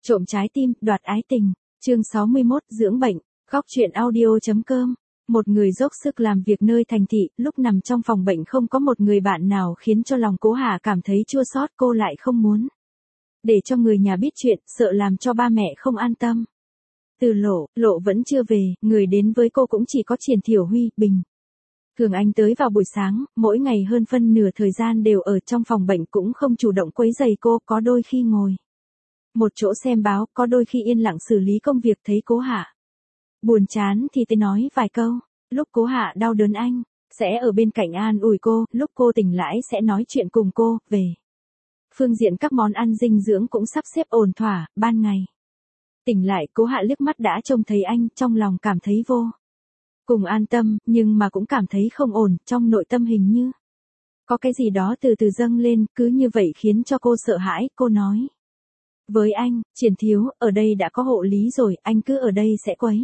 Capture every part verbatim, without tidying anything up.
Trộm trái tim, đoạt ái tình. Chương sáu mươi mốt, dưỡng bệnh. Góc truyện audio.com. Một người dốc sức làm việc nơi thành thị, lúc nằm trong phòng bệnh không có một người bạn nào khiến cho lòng Cố Hà cảm thấy chua xót, cô lại không muốn để cho người nhà biết chuyện, sợ làm cho ba mẹ không an tâm. Từ Lộ, Lộ vẫn chưa về, người đến với cô cũng chỉ có Triển Thiểu Huy, Bình. Thường anh tới vào buổi sáng, mỗi ngày hơn phân nửa thời gian đều ở trong phòng bệnh, cũng không chủ động quấy rầy cô, có đôi khi ngồi một chỗ xem báo, có đôi khi yên lặng xử lý công việc. Thấy Cố Hạ buồn chán thì tới nói vài câu, lúc Cố Hạ đau đớn anh sẽ ở bên cạnh an ủi cô, lúc cô tỉnh lại sẽ nói chuyện cùng cô. Về phương diện các món ăn dinh dưỡng cũng sắp xếp ổn thỏa. Ban ngày tỉnh lại, Cố Hạ liếc mắt đã trông thấy anh, trong lòng cảm thấy vô cùng an tâm, nhưng mà cũng cảm thấy không ổn, trong nội tâm hình như có cái gì đó từ từ dâng lên, cứ như vậy khiến cho cô sợ hãi. Cô nói với anh, Triển thiếu, ở đây đã có hộ lý rồi, anh cứ ở đây sẽ quấy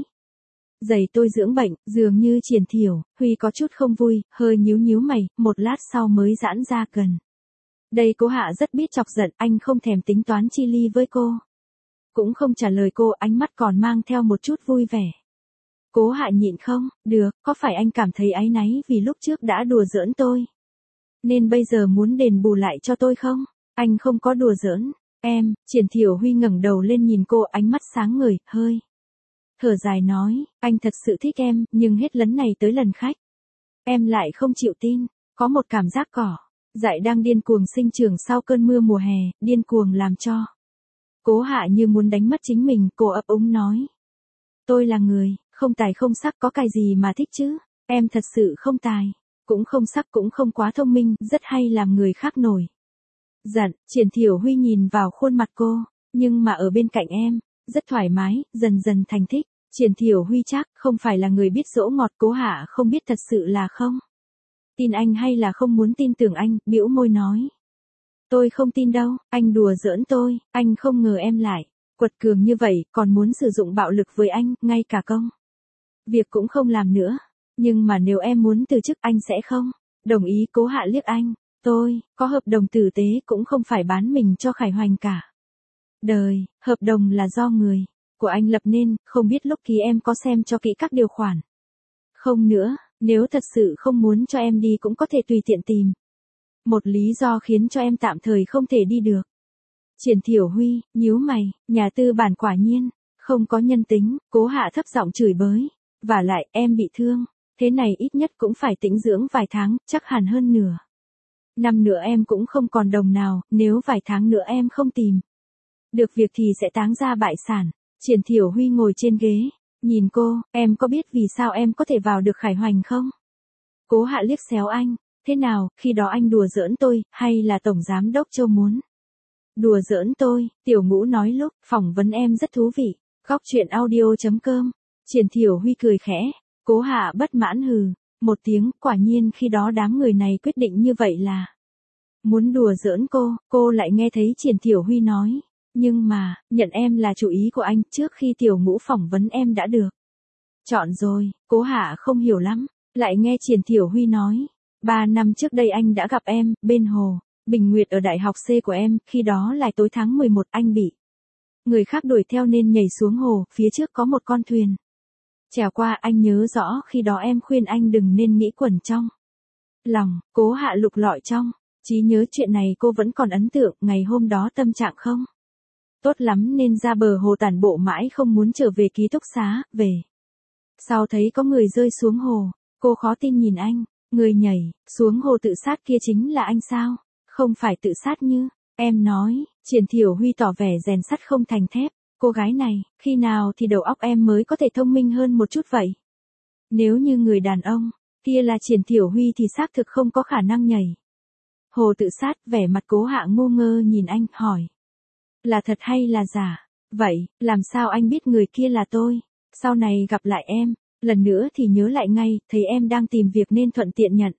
rầy tôi dưỡng bệnh. Dường như Triển Thiểu Huy có chút không vui, hơi nhíu nhíu mày, một lát sau mới giãn ra. Gần đây Cố Hạ rất biết chọc giận, anh không thèm tính toán chi ly với cô, cũng không trả lời cô, ánh mắt còn mang theo một chút vui vẻ. Cố Hạ nhịn không được, có phải anh cảm thấy áy náy vì lúc trước đã đùa giỡn tôi, nên bây giờ muốn đền bù lại cho tôi không? Anh không có đùa giỡn em. Triển Thiểu Huy ngẩng đầu lên nhìn cô, ánh mắt sáng ngời, hơi thở dài nói, anh thật sự thích em, nhưng hết lần này tới lần khác em lại không chịu tin. Có một cảm giác cỏ dại đang điên cuồng sinh trưởng sau cơn mưa mùa hè, điên cuồng làm cho Cố Hạ như muốn đánh mất chính mình. Cô ấp úng nói, tôi là người không tài không sắc, có cái gì mà thích chứ? Em thật sự không tài, cũng không sắc, cũng không quá thông minh, rất hay làm người khác nổi giận. Triển Thiểu Huy nhìn vào khuôn mặt cô, nhưng mà ở bên cạnh em, rất thoải mái, dần dần thành thích. Triển Thiểu Huy chắc không phải là người biết dỗ ngọt. Cố Hạ không biết thật sự là không tin anh hay là không muốn tin tưởng anh, bĩu môi nói, tôi không tin đâu, anh đùa giỡn tôi, anh không ngờ em lại quật cường như vậy, còn muốn sử dụng bạo lực với anh, ngay cả công việc cũng không làm nữa. Nhưng mà nếu em muốn từ chức, anh sẽ không đồng ý. Cố Hạ liếc anh, tôi có hợp đồng tử tế, cũng không phải bán mình cho Khải Hoành cả đời, hợp đồng là do người của anh lập nên, không biết lúc ký em có xem cho kỹ các điều khoản không nữa. Nếu thật sự không muốn cho em đi, cũng có thể tùy tiện tìm một lý do khiến cho em tạm thời không thể đi được. Triển Thiểu Huy nhíu mày, nhà tư bản quả nhiên không có nhân tính. Cố Hạ thấp giọng chửi bới, vả lại em bị thương thế này ít nhất cũng phải tĩnh dưỡng vài tháng, chắc hẳn hơn nửa năm nữa em cũng không còn đồng nào, nếu vài tháng nữa em không tìm được việc thì sẽ táng ra bại sản. Triển Thiểu Huy ngồi trên ghế, nhìn cô, em có biết vì sao em có thể vào được Khải Hoành không? Cố Hạ liếc xéo anh, thế nào, khi đó anh đùa giỡn tôi, hay là Tổng Giám Đốc Châu muốn đùa giỡn tôi? Tiểu Ngũ nói lúc phỏng vấn em rất thú vị. Góc truyện audio.com. Triển Thiểu Huy cười khẽ. Cố Hạ bất mãn hừ một tiếng, quả nhiên khi đó đám người này quyết định như vậy là muốn đùa giỡn cô. Cô lại nghe thấy Triển Thiểu Huy nói, nhưng mà, nhận em là chủ ý của anh, trước khi Tiểu Ngũ phỏng vấn em đã được chọn rồi. Cố Hạ không hiểu lắm, lại nghe Triển Thiểu Huy nói, ba năm trước đây anh đã gặp em, bên hồ Bình Nguyệt ở đại học C của em, khi đó là tối tháng mười một, anh bị người khác đuổi theo nên nhảy xuống hồ, phía trước có một con thuyền trèo qua, anh nhớ rõ khi đó em khuyên anh đừng nên nghĩ quẩn trong lòng. Cố Hạ lục lọi trong trí nhớ chuyện này, cô vẫn còn ấn tượng, ngày hôm đó tâm trạng không tốt lắm nên ra bờ hồ tản bộ mãi không muốn trở về ký túc xá. Về sau thấy có người rơi xuống hồ, cô khó tin nhìn anh, người nhảy xuống hồ tự sát kia chính là anh sao? Không phải tự sát như em nói. Triển Thiểu Huy tỏ vẻ rèn sắt không thành thép, cô gái này, khi nào thì đầu óc em mới có thể thông minh hơn một chút vậy? Nếu như người đàn ông kia là Triển Thiểu Huy thì xác thực không có khả năng nhảy hồ tự sát. Vẻ mặt Cố Hạ ngu ngơ nhìn anh, hỏi, là thật hay là giả? Vậy, làm sao anh biết người kia là tôi? Sau này gặp lại em lần nữa thì nhớ lại ngay, thấy em đang tìm việc nên thuận tiện nhận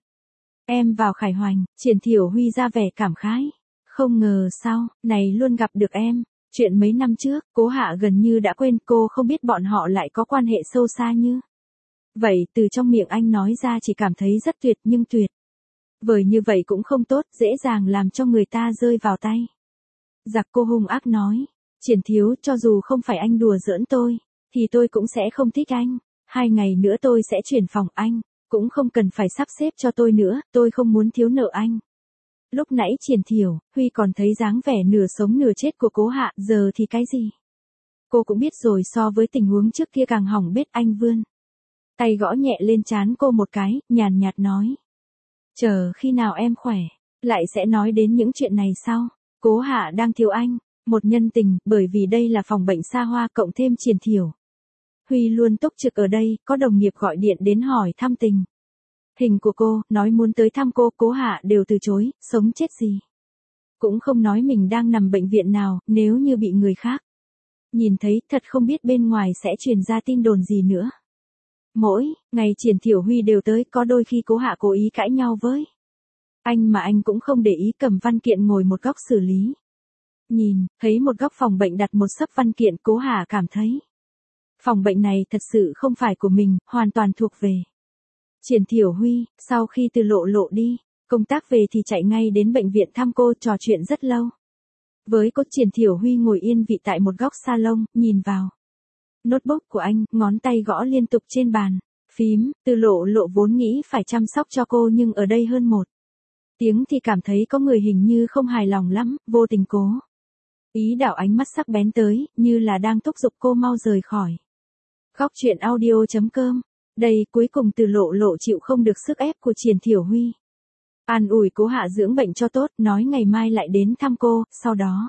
em vào Khải Hoành. Triển Thiểu Huy ra vẻ cảm khái, không ngờ sau này luôn gặp được em. Chuyện mấy năm trước, Cố Hạ gần như đã quên, cô không biết bọn họ lại có quan hệ sâu xa như vậy. Từ trong miệng anh nói ra chỉ cảm thấy rất tuyệt, nhưng tuyệt vời như vậy cũng không tốt, dễ dàng làm cho người ta rơi vào tay giặc. Cô hung ác nói, Triển Thiếu, cho dù không phải anh đùa giỡn tôi, thì tôi cũng sẽ không thích anh. Hai ngày nữa tôi sẽ chuyển phòng anh, cũng không cần phải sắp xếp cho tôi nữa, tôi không muốn thiếu nợ anh. Lúc nãy Triển Thiểu, Huy còn thấy dáng vẻ nửa sống nửa chết của Cố Hạ, giờ thì cái gì? Cô cũng biết rồi, so với tình huống trước kia càng hỏng bét. Anh vươn tay gõ nhẹ lên trán cô một cái, nhàn nhạt nói. Chờ khi nào em khỏe, lại sẽ nói đến những chuyện này sau. Cố Hạ đang thiếu anh, một nhân tình, bởi vì đây là phòng bệnh xa hoa cộng thêm Triển Thiểu. Huy luôn túc trực ở đây, có đồng nghiệp gọi điện đến hỏi thăm tình hình của cô, nói muốn tới thăm cô, Cố Hạ đều từ chối, sống chết gì. Cũng không nói mình đang nằm bệnh viện nào, nếu như bị người khác nhìn thấy, thật không biết bên ngoài sẽ truyền ra tin đồn gì nữa. Mỗi ngày Triển Thiểu Huy đều tới, có đôi khi Cố Hạ cố ý cãi nhau với anh mà anh cũng không để ý, cầm văn kiện ngồi một góc xử lý. Nhìn, thấy một góc phòng bệnh đặt một xấp văn kiện, Cố Hạ cảm thấy phòng bệnh này thật sự không phải của mình, hoàn toàn thuộc về Triển Thiểu Huy. Sau khi Từ Lộ Lộ đi công tác về thì chạy ngay đến bệnh viện thăm cô, trò chuyện rất lâu với cô. Triển Thiểu Huy ngồi yên vị tại một góc salon, nhìn vào notebook của anh, ngón tay gõ liên tục trên bàn phím. Từ Lộ Lộ vốn nghĩ phải chăm sóc cho cô, nhưng ở đây hơn một tiếng thì cảm thấy có người hình như không hài lòng lắm, vô tình cố ý đảo ánh mắt sắc bén tới, như là đang thúc giục cô mau rời khỏi. Góc truyện audio chấm com. Đây, cuối cùng Từ Lộ Lộ chịu không được sức ép của Triển Thiểu Huy. An ủi Cố Hạ dưỡng bệnh cho tốt, nói ngày mai lại đến thăm cô, sau đó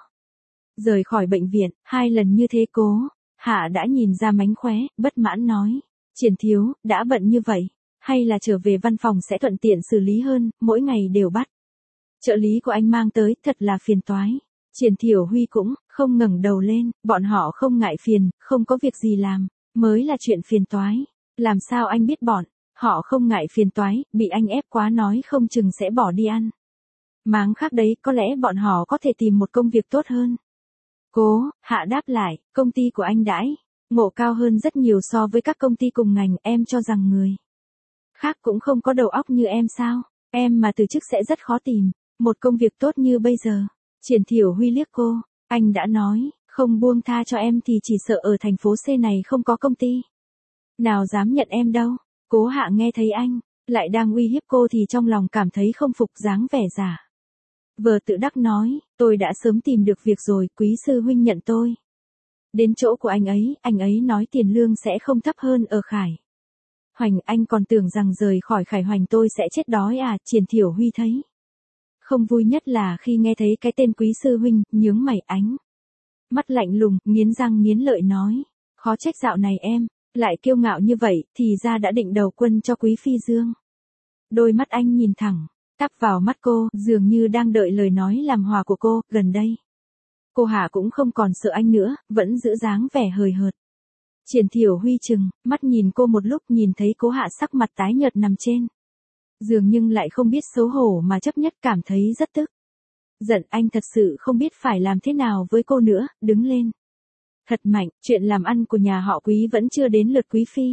rời khỏi bệnh viện. Hai lần như thế Cố Hạ đã nhìn ra mánh khóe, bất mãn nói. Triển Thiếu, đã bận như vậy, hay là trở về văn phòng sẽ thuận tiện xử lý hơn, mỗi ngày đều bắt trợ lý của anh mang tới, thật là phiền toái. Triển Thiểu Huy cũng không ngẩng đầu lên, bọn họ không ngại phiền, không có việc gì làm mới là chuyện phiền toái. Làm sao anh biết bọn họ không ngại phiền toái, bị anh ép quá nói không chừng sẽ bỏ đi ăn máng khác đấy, có lẽ bọn họ có thể tìm một công việc tốt hơn. Cố Hạ đáp lại, công ty của anh đãi ngộ cao hơn rất nhiều so với các công ty cùng ngành, em cho rằng người khác cũng không có đầu óc như em sao? Em mà từ chức sẽ rất khó tìm một công việc tốt như bây giờ. Triển Thiểu Huy liếc cô, anh đã nói không buông tha cho em thì chỉ sợ ở thành phố C này không có công ty nào dám nhận em đâu. Cố Hạ nghe thấy anh lại đang uy hiếp cô thì trong lòng cảm thấy không phục, dáng vẻ giả vờ tự đắc nói, tôi đã sớm tìm được việc rồi, Quý sư huynh nhận tôi đến chỗ của anh ấy, anh ấy nói tiền lương sẽ không thấp hơn ở Khải Hoành, anh còn tưởng rằng rời khỏi Khải Hoành tôi sẽ chết đói à? Triển Thiểu Huy thấy không vui nhất là khi nghe thấy cái tên Quý sư huynh, nhướng mày, ánh mắt lạnh lùng, nghiến răng nghiến lợi nói, khó trách dạo này em lại kiêu ngạo như vậy, thì ra đã định đầu quân cho Quý phi Dương. Đôi mắt anh nhìn thẳng tắp vào mắt cô, dường như đang đợi lời nói làm hòa của cô. Gần đây Cô Hạ cũng không còn sợ anh nữa, vẫn giữ dáng vẻ hời hợt. Triển Thiểu Huy chừng mắt nhìn cô một lúc, nhìn thấy Cố Hạ sắc mặt tái nhợt nằm trên giường nhưng lại không biết xấu hổ mà chấp nhất, cảm thấy rất tức giận. Anh thật sự không biết phải làm thế nào với cô nữa, đứng lên thật mạnh. Chuyện làm ăn của nhà họ Quý vẫn chưa đến lượt Quý phi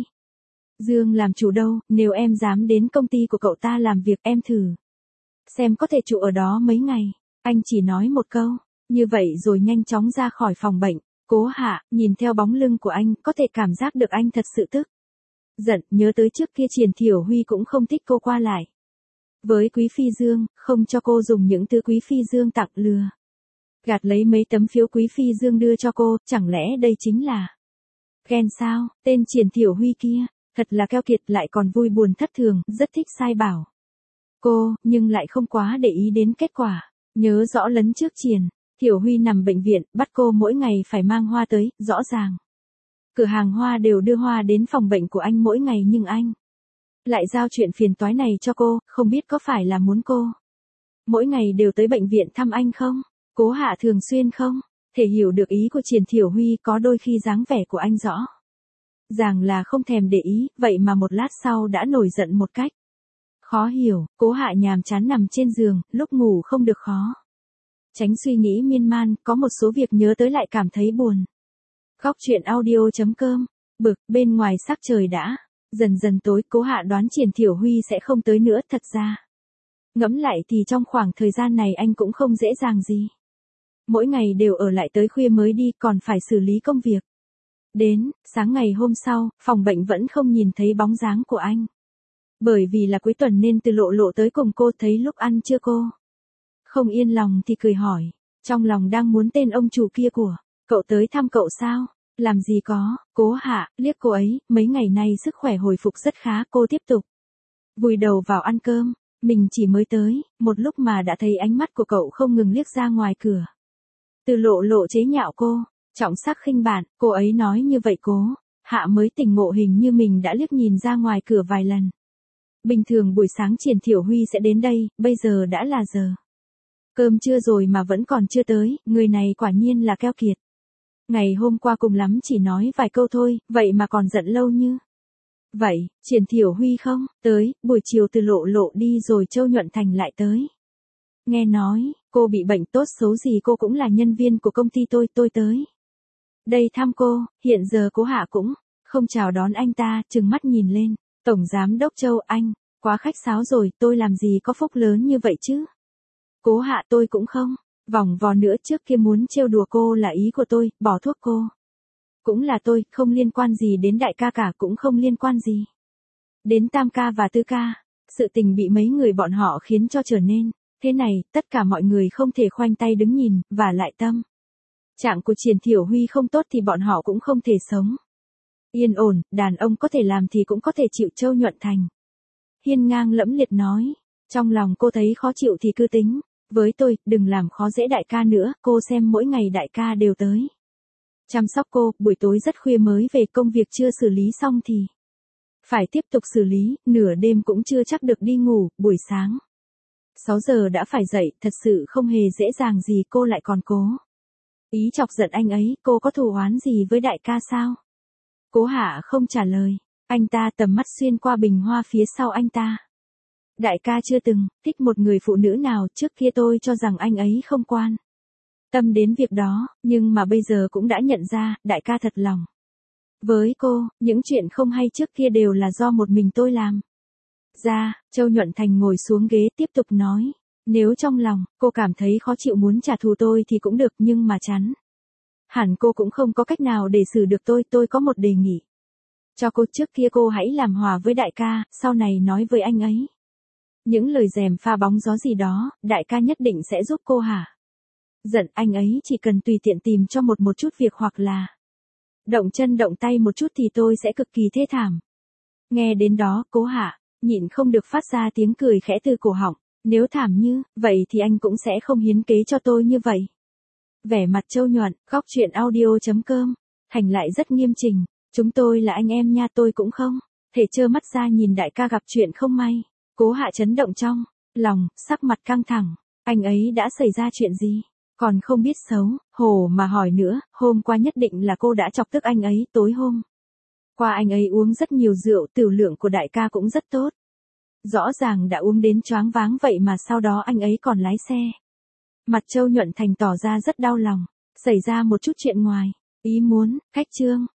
Dương làm chủ đâu, nếu em dám đến công ty của cậu ta làm việc, em thử xem có thể trụ ở đó mấy ngày. Anh chỉ nói một câu như vậy rồi nhanh chóng ra khỏi phòng bệnh. Cố Hạ nhìn theo bóng lưng của anh, có thể cảm giác được anh thật sự tức giận, nhớ tới trước kia Triển Thiểu Huy cũng không thích cô qua lại với Quý phi Dương, không cho cô dùng những thứ Quý phi Dương tặng, lừa gạt lấy mấy tấm phiếu Quý phi Dương đưa cho cô, chẳng lẽ đây chính là ghen sao? Tên Triển Thiểu Huy kia thật là keo kiệt, lại còn vui buồn thất thường, rất thích sai bảo cô, nhưng lại không quá để ý đến kết quả. Nhớ rõ lấn trước Triển Thiểu Huy nằm bệnh viện, bắt cô mỗi ngày phải mang hoa tới, rõ ràng cửa hàng hoa đều đưa hoa đến phòng bệnh của anh mỗi ngày, nhưng anh lại giao chuyện phiền toái này cho cô, không biết có phải là muốn cô mỗi ngày đều tới bệnh viện thăm anh không? Cố Hạ thường xuyên không thể hiểu được ý của Triển Thiểu Huy, có đôi khi dáng vẻ của anh rõ ràng là không thèm để ý, vậy mà một lát sau đã nổi giận một cách khó hiểu. Cố Hạ nhàm chán nằm trên giường, lúc ngủ không được khó tránh suy nghĩ miên man, có một số việc nhớ tới lại cảm thấy buồn. Góc truyện audio chấm com. Bực, bên ngoài sắc trời đã dần dần tối, Cố Hạ đoán Triển Thiểu Huy sẽ không tới nữa, thật ra ngẫm lại thì trong khoảng thời gian này anh cũng không dễ dàng gì mỗi ngày đều ở lại tới khuya mới đi, còn phải xử lý công việc. Đến, sáng ngày hôm sau, phòng bệnh vẫn không nhìn thấy bóng dáng của anh. Bởi vì là cuối tuần nên Từ Lộ Lộ tới cùng cô, thấy lúc ăn trưa cô không yên lòng thì cười hỏi, trong lòng đang muốn tên ông chủ kia của cậu tới thăm cậu sao? Làm gì có, Cố Hạ liếc cô ấy, mấy ngày nay sức khỏe hồi phục rất khá. Cô tiếp tục vùi đầu vào ăn cơm, mình chỉ mới tới, một lúc mà đã thấy ánh mắt của cậu không ngừng liếc ra ngoài cửa. Từ Lộ Lộ chế nhạo cô, trọng sắc khinh bạn, cô ấy nói như vậy Cố Hạ mới tỉnh ngộ hình như mình đã liếc nhìn ra ngoài cửa vài lần. Bình thường buổi sáng Triển Thiểu Huy sẽ đến đây, bây giờ đã là giờ cơm trưa rồi mà vẫn còn chưa tới, người này quả nhiên là keo kiệt. Ngày hôm qua cùng lắm chỉ nói vài câu thôi, vậy mà còn giận lâu như vậy. Triển Thiểu Huy không tới, buổi chiều Từ Lộ Lộ đi rồi Châu Nhuận Thành lại tới. Nghe nói, cô bị bệnh, tốt xấu gì cô cũng là nhân viên của công ty tôi, tôi tới đây thăm cô. Hiện giờ Cố Hạ cũng không chào đón anh ta, trừng mắt nhìn lên. Tổng Giám đốc Châu, anh quá khách sáo rồi, tôi làm gì có phúc lớn như vậy chứ? Cố Hạ, tôi cũng không vòng vò nữa, trước kia muốn trêu đùa cô là ý của tôi, bỏ thuốc cô cũng là tôi, không liên quan gì đến đại ca cả, cũng không liên quan gì đến tam ca và tứ ca. Sự tình bị mấy người bọn họ khiến cho trở nên thế này, tất cả mọi người không thể khoanh tay đứng nhìn, và lại tâm trạng của Triển Thiểu Huy không tốt thì bọn họ cũng không thể sống yên ổn. Đàn ông có thể làm thì cũng có thể chịu. Châu Nhuận Thành hiên ngang lẫm liệt nói, trong lòng cô thấy khó chịu thì cứ tính với tôi, đừng làm khó dễ đại ca nữa. Cô xem mỗi ngày đại ca đều tới chăm sóc cô, buổi tối rất khuya mới về, công việc chưa xử lý xong thì phải tiếp tục xử lý, nửa đêm cũng chưa chắc được đi ngủ, buổi sáng sáu giờ đã phải dậy, thật sự không hề dễ dàng gì. Cô lại còn cố ý chọc giận anh ấy. Cô có thù oán gì với đại ca sao? Cố Hạ không trả lời, anh ta tầm mắt xuyên qua bình hoa phía sau anh ta. Đại ca chưa từng thích một người phụ nữ nào, trước kia tôi cho rằng anh ấy không quan tâm đến việc đó, nhưng mà bây giờ cũng đã nhận ra, đại ca thật lòng với cô, những chuyện không hay trước kia đều là do một mình tôi làm ra. Châu Nhuận Thành ngồi xuống ghế tiếp tục nói, nếu trong lòng cô cảm thấy khó chịu muốn trả thù tôi thì cũng được, nhưng mà chắn hẳn cô cũng không có cách nào để xử được tôi. Tôi có một đề nghị cho cô, trước kia cô hãy làm hòa với đại ca, sau này nói với anh ấy những lời dèm pha bóng gió gì đó, đại ca nhất định sẽ giúp cô hả giận. Anh ấy chỉ cần tùy tiện tìm cho một một chút việc hoặc là động chân động tay một chút thì tôi sẽ cực kỳ thê thảm. Nghe đến đó, Cố Hạ nhịn không được phát ra tiếng cười khẽ từ cổ họng. Nếu thảm như vậy thì anh cũng sẽ không hiến kế cho tôi như vậy. Vẻ mặt Châu Nhuận, góc truyện audio chấm com, Thành lại rất nghiêm chỉnh. Chúng tôi là anh em nha, tôi cũng không thể trơ mắt ra nhìn đại ca gặp chuyện không may. Cố Hạ chấn động trong lòng, sắc mặt căng thẳng. Anh ấy đã xảy ra chuyện gì? Còn không biết xấu hổ mà hỏi nữa. Hôm qua nhất định là cô đã chọc tức anh ấy. Tối hôm qua anh ấy uống rất nhiều rượu, tửu lượng của đại ca cũng rất tốt. Rõ ràng đã uống đến choáng váng vậy mà sau đó anh ấy còn lái xe. Mặt Châu Nhuận Thành tỏ ra rất đau lòng. Xảy ra một chút chuyện ngoài ý muốn, khách trương.